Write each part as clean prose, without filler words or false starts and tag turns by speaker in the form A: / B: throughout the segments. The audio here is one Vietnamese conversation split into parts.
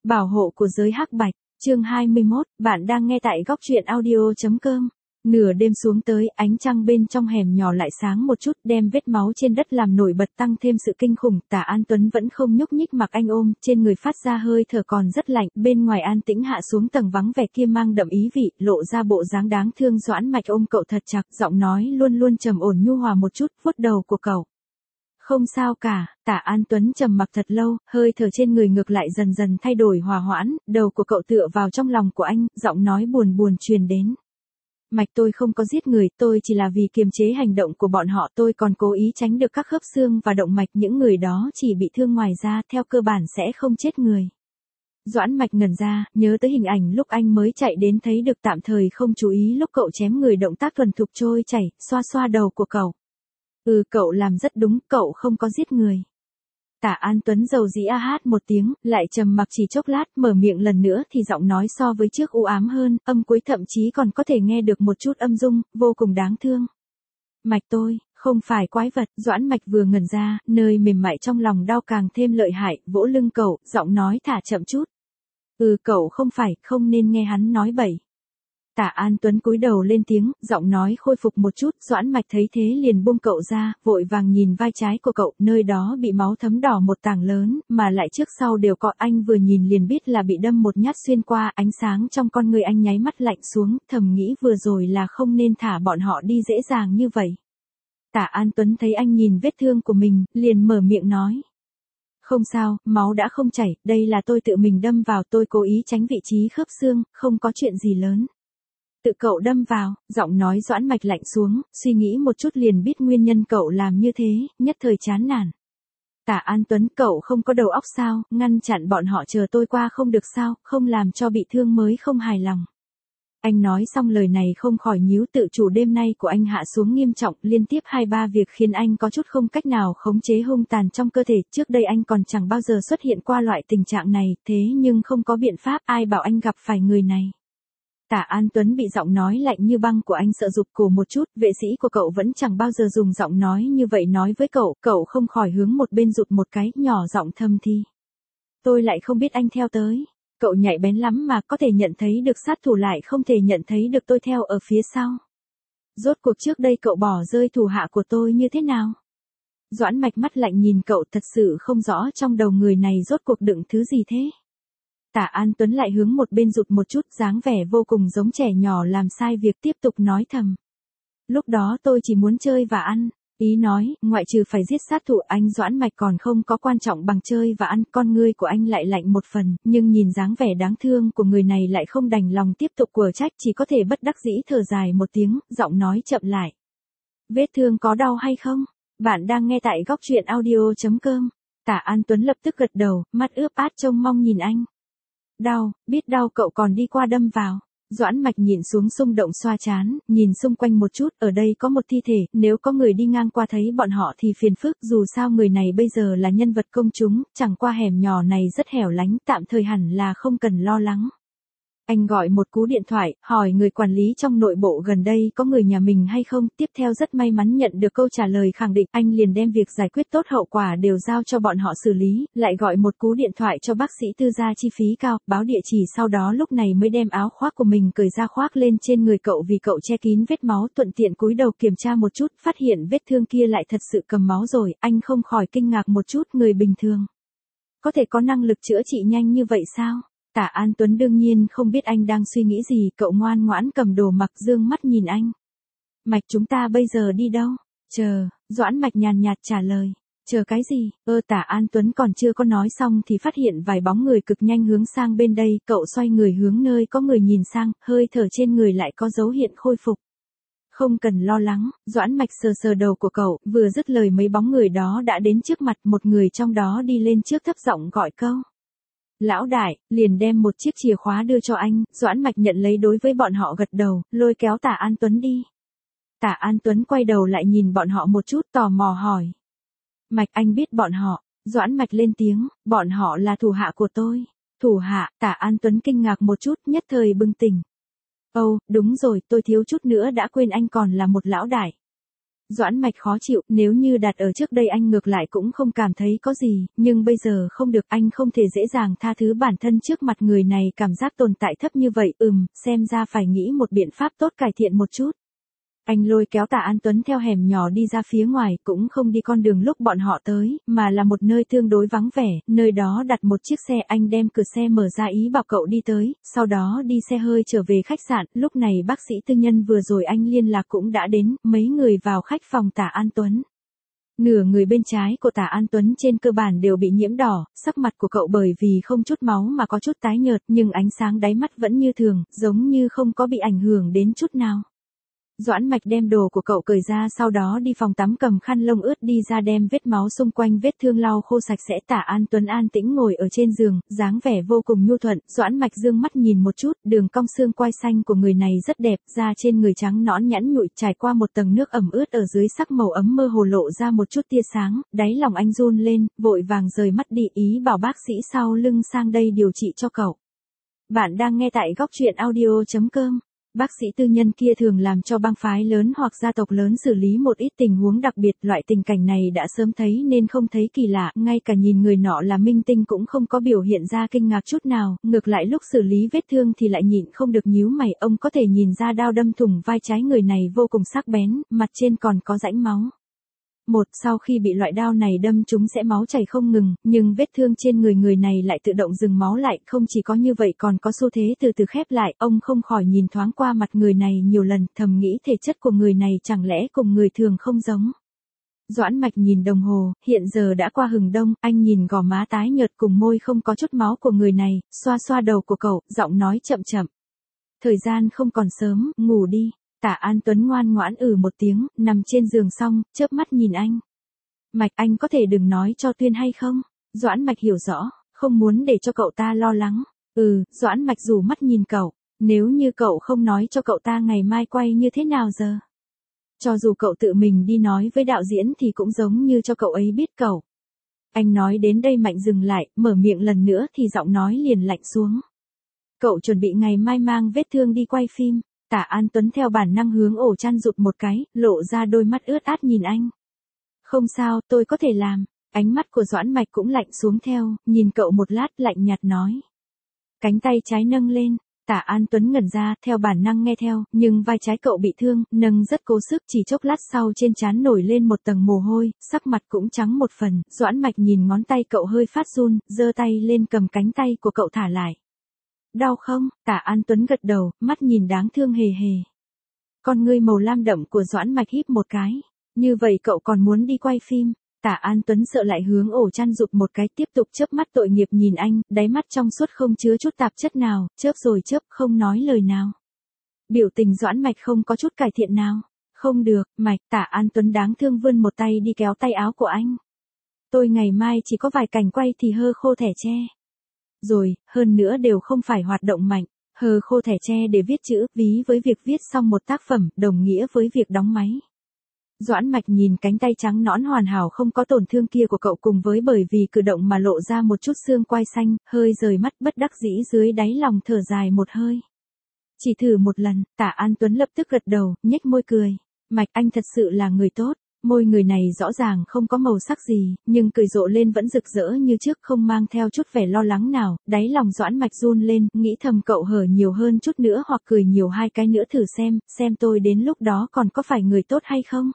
A: Bảo hộ của giới hắc bạch, chương 21, bạn đang nghe tại góc truyện audio.com. Nửa đêm xuống tới, ánh trăng bên trong hẻm nhỏ lại sáng một chút, đem vết máu trên đất làm nổi bật tăng thêm sự kinh khủng. Tả An Tuấn vẫn không nhúc nhích mặc anh ôm, trên người phát ra hơi thở còn rất lạnh, bên ngoài an tĩnh hạ xuống tầng vắng vẻ kia mang đậm ý vị, lộ ra bộ dáng đáng thương. Doãn Mạch ôm cậu thật chặt, giọng nói luôn luôn trầm ổn nhu hòa một chút, vuốt đầu của cậu. Không sao cả, Tả An Tuấn trầm mặc thật lâu, hơi thở trên người ngược lại dần dần thay đổi hòa hoãn, đầu của cậu tựa vào trong lòng của anh, giọng nói buồn buồn truyền đến. Mạch, tôi không có giết người, tôi chỉ là vì kiềm chế hành động của bọn họ, tôi còn cố ý tránh được các khớp xương và động mạch, những người đó chỉ bị thương ngoài ra, theo cơ bản sẽ không chết người. Doãn Mạch ngẩn ra, nhớ tới hình ảnh lúc anh mới chạy đến thấy được, tạm thời không chú ý lúc cậu chém người, động tác thuần thục trôi chảy, xoa xoa đầu của cậu. Cậu làm rất đúng, cậu không có giết người. Tả An Tuấn dầu dĩ hát một tiếng, lại trầm mặc chỉ chốc lát, mở miệng lần nữa thì giọng nói so với trước u ám hơn, âm cuối thậm chí còn có thể nghe được một chút âm dung, vô cùng đáng thương. Mạch, tôi không phải quái vật. Doãn Mạch vừa ngẩn ra, nơi mềm mại trong lòng đau càng thêm lợi hại, vỗ lưng cậu, giọng nói thả chậm chút. Cậu không phải, không nên nghe hắn nói bậy. Tả An Tuấn cúi đầu lên tiếng, giọng nói khôi phục một chút. Doãn Mạch thấy thế liền buông cậu ra, vội vàng nhìn vai trái của cậu, nơi đó bị máu thấm đỏ một tảng lớn, mà lại trước sau đều có. Anh vừa nhìn liền biết là bị đâm một nhát xuyên qua, ánh sáng trong con người anh nháy mắt lạnh xuống, thầm nghĩ vừa rồi là không nên thả bọn họ đi dễ dàng như vậy. Tả An Tuấn thấy anh nhìn vết thương của mình, liền mở miệng nói. Không sao, máu đã không chảy, đây là tôi tự mình đâm vào, tôi cố ý tránh vị trí khớp xương, không có chuyện gì lớn. Tự cậu đâm vào, giọng nói Doãn Mạch lạnh xuống, suy nghĩ một chút liền biết nguyên nhân cậu làm như thế, nhất thời chán nản. Tả An Tuấn, cậu không có đầu óc sao, ngăn chặn bọn họ chờ tôi qua không được sao, không làm cho bị thương mới không hài lòng. Anh nói xong lời này không khỏi nhíu, tự chủ đêm nay của anh hạ xuống nghiêm trọng, liên tiếp 2-3 việc khiến anh có chút không cách nào khống chế hung tàn trong cơ thể, trước đây anh còn chẳng bao giờ xuất hiện qua loại tình trạng này, thế nhưng không có biện pháp, ai bảo anh gặp phải người này. Tả An Tuấn bị giọng nói lạnh như băng của anh sợ rụt cổ một chút, vệ sĩ của cậu vẫn chẳng bao giờ dùng giọng nói như vậy nói với cậu, cậu không khỏi hướng một bên rụt một cái, nhỏ giọng thầm thì. Tôi lại không biết anh theo tới. Cậu nhạy bén lắm mà, có thể nhận thấy được sát thủ lại không thể nhận thấy được tôi theo ở phía sau. Rốt cuộc trước đây cậu bỏ rơi thủ hạ của tôi như thế nào? Doãn Mạch mắt lạnh nhìn cậu, thật sự không rõ trong đầu người này rốt cuộc đựng thứ gì thế. Tả An Tuấn lại hướng một bên rụt một chút, dáng vẻ vô cùng giống trẻ nhỏ làm sai việc, tiếp tục nói thầm. Lúc đó tôi chỉ muốn chơi và ăn. Ý nói, ngoại trừ phải giết sát thủ, anh Doãn Mạch còn không có quan trọng bằng chơi và ăn. Con ngươi của anh lại lạnh một phần, nhưng nhìn dáng vẻ đáng thương của người này lại không đành lòng tiếp tục quở trách, chỉ có thể bất đắc dĩ thở dài một tiếng, giọng nói chậm lại. Vết thương có đau hay không? Bạn đang nghe tại góc truyện audio.com. Tả An Tuấn lập tức gật đầu, mắt ướp át trông mong nhìn anh. Đau, biết đau, cậu còn đi qua đâm vào. Doãn Mạch nhìn xuống xung động xoa trán, nhìn xung quanh một chút, ở đây có một thi thể, nếu có người đi ngang qua thấy bọn họ thì phiền phức, dù sao người này bây giờ là nhân vật công chúng, chẳng qua hẻm nhỏ này rất hẻo lánh, tạm thời hẳn là không cần lo lắng. Anh gọi một cú điện thoại, hỏi người quản lý trong nội bộ gần đây có người nhà mình hay không, tiếp theo rất may mắn nhận được câu trả lời khẳng định, anh liền đem việc giải quyết tốt hậu quả đều giao cho bọn họ xử lý, lại gọi một cú điện thoại cho bác sĩ tư gia chi phí cao, báo địa chỉ, sau đó lúc này mới đem áo khoác của mình cởi ra khoác lên trên người cậu vì cậu che kín vết máu, thuận tiện cúi đầu kiểm tra một chút, phát hiện vết thương kia lại thật sự cầm máu rồi, anh không khỏi kinh ngạc một chút, người bình thường có thể có năng lực chữa trị nhanh như vậy sao? Tả An Tuấn đương nhiên không biết anh đang suy nghĩ gì, cậu ngoan ngoãn cầm đồ mặc dương mắt nhìn anh. Mạch, chúng ta bây giờ đi đâu? Chờ, Doãn Mạch nhàn nhạt trả lời. Chờ cái gì? Tả An Tuấn còn chưa có nói xong thì phát hiện vài bóng người cực nhanh hướng sang bên đây, cậu xoay người hướng nơi có người nhìn sang, hơi thở trên người lại có dấu hiện khôi phục. Không cần lo lắng, Doãn Mạch sờ sờ đầu của cậu, vừa dứt lời mấy bóng người đó đã đến trước mặt, một người trong đó đi lên trước thấp giọng gọi câu. Lão đại, liền đem một chiếc chìa khóa đưa cho anh, Doãn Mạch nhận lấy đối với bọn họ gật đầu, lôi kéo Tả An Tuấn đi. Tả An Tuấn quay đầu lại nhìn bọn họ một chút tò mò hỏi. Mạch, anh biết bọn họ? Doãn Mạch lên tiếng, bọn họ là thủ hạ của tôi. Thủ hạ? Tả An Tuấn kinh ngạc một chút, nhất thời bừng tỉnh. Đúng rồi, tôi thiếu chút nữa đã quên anh còn là một lão đại. Doãn Mạch khó chịu, nếu như đặt ở trước đây anh ngược lại cũng không cảm thấy có gì, nhưng bây giờ không được, anh không thể dễ dàng tha thứ bản thân trước mặt người này cảm giác tồn tại thấp như vậy, xem ra phải nghĩ một biện pháp tốt cải thiện một chút. Anh lôi kéo Tạ An Tuấn theo hẻm nhỏ đi ra phía ngoài, cũng không đi con đường lúc bọn họ tới, mà là một nơi tương đối vắng vẻ, nơi đó đặt một chiếc xe, anh đem cửa xe mở ra ý bảo cậu đi tới, sau đó đi xe hơi trở về khách sạn, lúc này bác sĩ tư nhân vừa rồi anh liên lạc cũng đã đến, mấy người vào khách phòng Tạ An Tuấn. Nửa người bên trái của Tạ An Tuấn trên cơ bản đều bị nhiễm đỏ, sắc mặt của cậu bởi vì không chút máu mà có chút tái nhợt, nhưng ánh sáng đáy mắt vẫn như thường, giống như không có bị ảnh hưởng đến chút nào. Doãn Mạch đem đồ của cậu cởi ra, sau đó đi phòng tắm cầm khăn lông ướt đi ra đem vết máu xung quanh vết thương lau khô sạch sẽ. Tạ An Tuấn an tĩnh ngồi ở trên giường, dáng vẻ vô cùng nhu thuận. Doãn Mạch dương mắt nhìn một chút, đường cong xương quai xanh của người này rất đẹp, da trên người trắng nõn nhẵn nhụi, trải qua một tầng nước ẩm ướt ở dưới, sắc màu ấm mơ hồ lộ ra một chút tia sáng, đáy lòng anh run lên, vội vàng rời mắt đi, ý bảo bác sĩ sau lưng sang đây điều trị cho cậu. Bạn đang nghe tại góc truyện audio.com. Bác sĩ tư nhân kia thường làm cho bang phái lớn hoặc gia tộc lớn xử lý một ít tình huống đặc biệt, loại tình cảnh này đã sớm thấy nên không thấy kỳ lạ, ngay cả nhìn người nọ là minh tinh cũng không có biểu hiện ra kinh ngạc chút nào, ngược lại lúc xử lý vết thương thì lại nhịn không được nhíu mày, ông có thể nhìn ra đao đâm thủng vai trái người này vô cùng sắc bén, mặt trên còn có rãnh máu. Sau khi bị loại đao này đâm chúng sẽ máu chảy không ngừng, nhưng vết thương trên người này lại tự động dừng máu lại, không chỉ có như vậy còn có xu thế từ từ khép lại, ông không khỏi nhìn thoáng qua mặt người này nhiều lần, thầm nghĩ thể chất của người này chẳng lẽ cùng người thường không giống. Doãn Mạch nhìn đồng hồ, hiện giờ đã qua hừng đông, anh nhìn gò má tái nhợt cùng môi không có chút máu của người này, xoa xoa đầu của cậu, giọng nói chậm chậm. Thời gian không còn sớm, ngủ đi. Tạ An Tuấn ngoan ngoãn một tiếng, nằm trên giường xong, chớp mắt nhìn anh. Mạch, anh có thể đừng nói cho Tuyên hay không? Doãn Mạch hiểu rõ, không muốn để cho cậu ta lo lắng. Doãn Mạch rủ mắt nhìn cậu, nếu như cậu không nói cho cậu ta ngày mai quay như thế nào giờ? Cho dù cậu tự mình đi nói với đạo diễn thì cũng giống như cho cậu ấy biết cậu. Anh nói đến đây Mạnh dừng lại, mở miệng lần nữa thì giọng nói liền lạnh xuống. Cậu chuẩn bị ngày mai mang vết thương đi quay phim. Tạ An Tuấn theo bản năng hướng ổ chăn rụt một cái, lộ ra đôi mắt ướt át nhìn anh. Không sao, tôi có thể làm. Ánh mắt của Doãn Mạch cũng lạnh xuống theo, nhìn cậu một lát lạnh nhạt nói. Cánh tay trái nâng lên, Tạ An Tuấn ngẩn ra, theo bản năng nghe theo, nhưng vai trái cậu bị thương, nâng rất cố sức, chỉ chốc lát sau trên trán nổi lên một tầng mồ hôi, sắc mặt cũng trắng một phần. Doãn Mạch nhìn ngón tay cậu hơi phát run, giơ tay lên cầm cánh tay của cậu thả lại. Đau không? Tạ An Tuấn gật đầu, mắt nhìn đáng thương hề hề. Con ngươi màu lam đậm của Doãn Mạch híp một cái. Như vậy cậu còn muốn đi quay phim? Tạ An Tuấn sợ lại hướng ổ chăn rụt một cái, tiếp tục chớp mắt tội nghiệp nhìn anh, đáy mắt trong suốt không chứa chút tạp chất nào, chớp rồi chớp, không nói lời nào. Biểu tình Doãn Mạch không có chút cải thiện nào. Không được, Mạch. Tạ An Tuấn đáng thương vươn một tay đi kéo tay áo của anh. Tôi ngày mai chỉ có vài cảnh quay thì hơ khô thẻ tre. Rồi, hơn nữa đều không phải hoạt động mạnh, hờ khô thẻ tre để viết chữ, ví với việc viết xong một tác phẩm, đồng nghĩa với việc đóng máy. Doãn Mạch nhìn cánh tay trắng nõn hoàn hảo không có tổn thương kia của cậu cùng với bởi vì cử động mà lộ ra một chút xương quai xanh, hơi rời mắt bất đắc dĩ dưới đáy lòng thở dài một hơi. Chỉ thử một lần, Tạ An Tuấn lập tức gật đầu, nhếch môi cười. Mạch, anh thật sự là người tốt. Môi người này rõ ràng không có màu sắc gì, nhưng cười rộ lên vẫn rực rỡ như trước, không mang theo chút vẻ lo lắng nào, đáy lòng Doãn Mạch run lên, nghĩ thầm cậu hở nhiều hơn chút nữa hoặc cười nhiều hai cái nữa thử xem tôi đến lúc đó còn có phải người tốt hay không.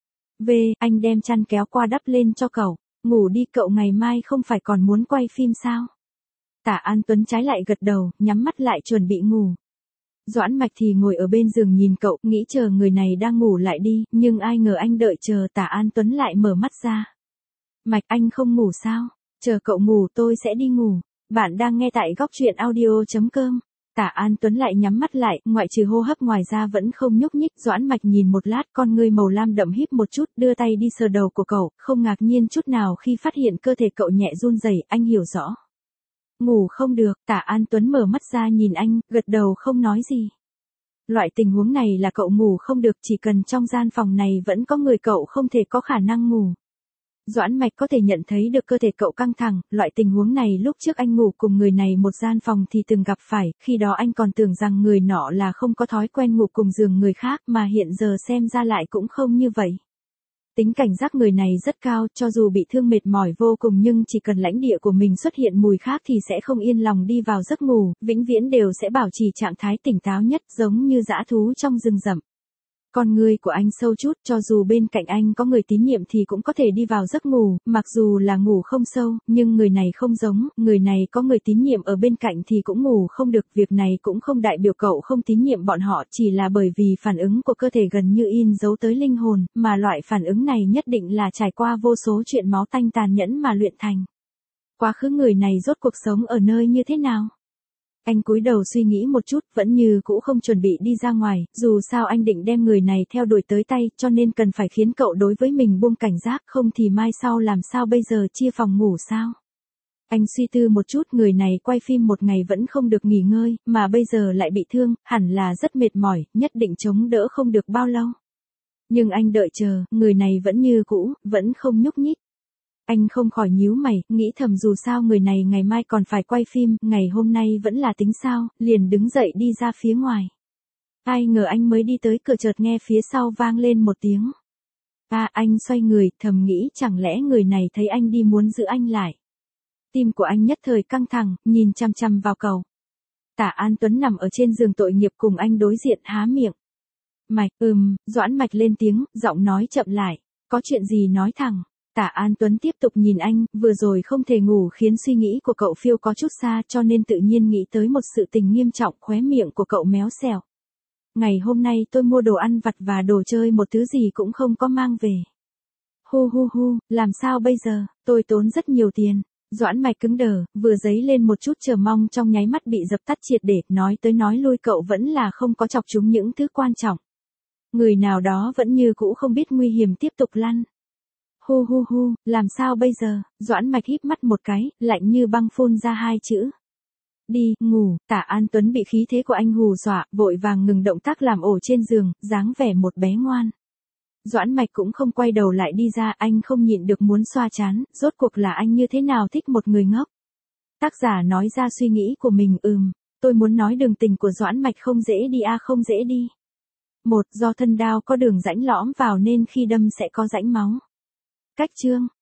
A: Anh đem chăn kéo qua đắp lên cho cậu, ngủ đi, cậu ngày mai không phải còn muốn quay phim sao? Tạ An Tuấn trái lại gật đầu, nhắm mắt lại chuẩn bị ngủ. Doãn Mạch thì ngồi ở bên giường nhìn cậu, nghĩ chờ người này đang ngủ lại đi, nhưng ai ngờ anh đợi chờ Tạ An Tuấn lại mở mắt ra. Mạch, anh không ngủ sao? Chờ cậu ngủ tôi sẽ đi ngủ. Bạn đang nghe tại góc truyện audio.com. Tạ An Tuấn lại nhắm mắt lại, ngoại trừ hô hấp ngoài ra vẫn không nhúc nhích. Doãn Mạch nhìn một lát, con ngươi màu lam đậm híp một chút, đưa tay đi sờ đầu của cậu, không ngạc nhiên chút nào khi phát hiện cơ thể cậu nhẹ run rẩy, anh hiểu rõ. Ngủ không được, Tạ An Tuấn mở mắt ra nhìn anh, gật đầu không nói gì. Loại tình huống này là cậu ngủ không được, chỉ cần trong gian phòng này vẫn có người cậu không thể có khả năng ngủ. Doãn Mạch có thể nhận thấy được cơ thể cậu căng thẳng, loại tình huống này lúc trước anh ngủ cùng người này một gian phòng thì từng gặp phải, khi đó anh còn tưởng rằng người nọ là không có thói quen ngủ cùng giường người khác mà hiện giờ xem ra lại cũng không như vậy. Tính cảnh giác người này rất cao, cho dù bị thương mệt mỏi vô cùng nhưng chỉ cần lãnh địa của mình xuất hiện mùi khác thì sẽ không yên lòng đi vào giấc ngủ, vĩnh viễn đều sẽ bảo trì trạng thái tỉnh táo nhất giống như dã thú trong rừng rậm. Con người của anh sâu chút, cho dù bên cạnh anh có người tín nhiệm thì cũng có thể đi vào giấc ngủ, mặc dù là ngủ không sâu, nhưng người này không giống, người này có người tín nhiệm ở bên cạnh thì cũng ngủ không được, việc này cũng không đại biểu cậu không tín nhiệm bọn họ, chỉ là bởi vì phản ứng của cơ thể gần như in dấu tới linh hồn, mà loại phản ứng này nhất định là trải qua vô số chuyện máu tanh tàn nhẫn mà luyện thành. Quá khứ người này rốt cuộc sống ở nơi như thế nào? Anh cúi đầu suy nghĩ một chút, vẫn như cũ không chuẩn bị đi ra ngoài, dù sao anh định đem người này theo đuổi tới tay, cho nên cần phải khiến cậu đối với mình buông cảnh giác, không thì mai sau làm sao bây giờ chia phòng ngủ sao? Anh suy tư một chút, người này quay phim một ngày vẫn không được nghỉ ngơi, mà bây giờ lại bị thương, hẳn là rất mệt mỏi, nhất định chống đỡ không được bao lâu. Nhưng anh đợi chờ, người này vẫn như cũ, vẫn không nhúc nhích. Anh không khỏi nhíu mày, nghĩ thầm dù sao người này ngày mai còn phải quay phim, ngày hôm nay vẫn là tính sao, liền đứng dậy đi ra phía ngoài. Ai ngờ anh mới đi tới cửa chợt nghe phía sau vang lên một tiếng. Anh xoay người, thầm nghĩ chẳng lẽ người này thấy anh đi muốn giữ anh lại. Tim của anh nhất thời căng thẳng, nhìn chăm chăm vào cầu. Tả An Tuấn nằm ở trên giường tội nghiệp cùng anh đối diện há miệng. Mạch, Doãn Mạch lên tiếng, giọng nói chậm lại, có chuyện gì nói thẳng. Tả An Tuấn tiếp tục nhìn anh, vừa rồi không thể ngủ khiến suy nghĩ của cậu phiêu có chút xa cho nên tự nhiên nghĩ tới một sự tình nghiêm trọng, khóe miệng của cậu méo xẹo. Ngày hôm nay tôi mua đồ ăn vặt và đồ chơi một thứ gì cũng không có mang về. Làm sao bây giờ, tôi tốn rất nhiều tiền. Doãn Mạch cứng đờ, vừa dấy lên một chút chờ mong trong nháy mắt bị dập tắt triệt để, nói tới nói lui cậu vẫn là không có chọc chúng những thứ quan trọng. Người nào đó vẫn như cũ không biết nguy hiểm tiếp tục lăn. Làm sao bây giờ, Doãn Mạch híp mắt một cái, lạnh như băng phun ra hai chữ. Đi, ngủ, Tả An Tuấn bị khí thế của anh hù dọa, vội vàng ngừng động tác làm ổ trên giường, dáng vẻ một bé ngoan. Doãn Mạch cũng không quay đầu lại đi ra, anh không nhịn được muốn xoa trán, rốt cuộc là anh như thế nào thích một người ngốc. Tác giả nói ra suy nghĩ của mình, tôi muốn nói đường tình của Doãn Mạch không dễ đi không dễ đi. Do thân đao có đường rãnh lõm vào nên khi đâm sẽ có rãnh máu. Cách chương